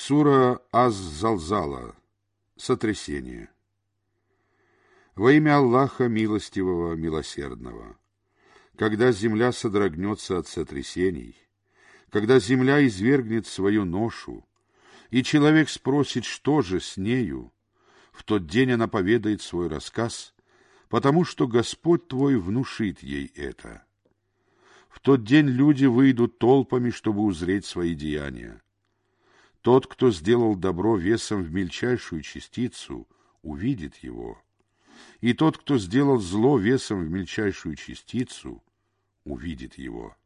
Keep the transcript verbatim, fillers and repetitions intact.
Сура Аз-Залзала. Сотрясение. Во имя Аллаха Милостивого, Милосердного. Когда земля содрогнется от сотрясений, когда земля извергнет свою ношу, и человек спросит, что же с нею, в тот день она поведает свой рассказ, потому что Господь твой внушит ей это. В тот день люди выйдут толпами, чтобы узреть свои деяния. Тот, кто сделал добро весом в мельчайшую частицу, увидит его, и тот, кто сделал зло весом в мельчайшую частицу, увидит его.